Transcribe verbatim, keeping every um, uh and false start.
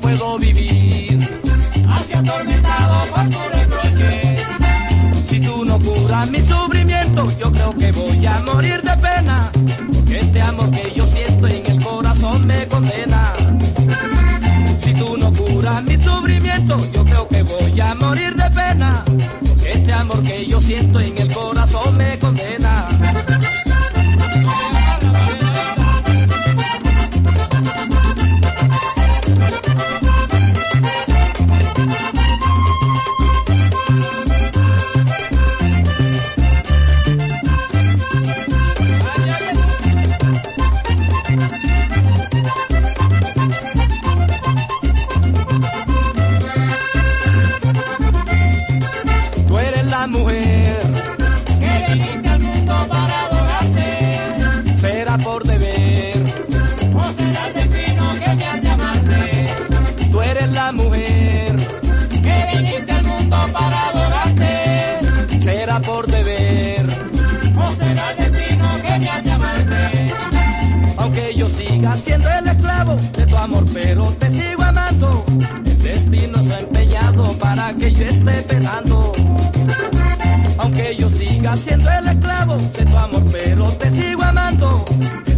puedo vivir, así atormentado por tu reproche. si tú no curas mi sufrimiento, yo creo que voy a morir de pena, porque este amor que yo siento en el corazón me condena. Si tú no curas mi sufrimiento, yo creo que voy a morir de pena, porque este amor que yo siento en el corazón me condena. La mujer que viniste al mundo para adorarte, será por deber o será el destino que me hace amarte. Tú eres la mujer que viniste al mundo para adorarte, será por deber o será el destino que me hace amarte. Aunque yo siga siendo el esclavo de tu amor, pero te sigo amando. El destino se ha empeñado para que yo esté penando. Aunque yo siga siendo el esclavo de tu amor, pero te sigo amando.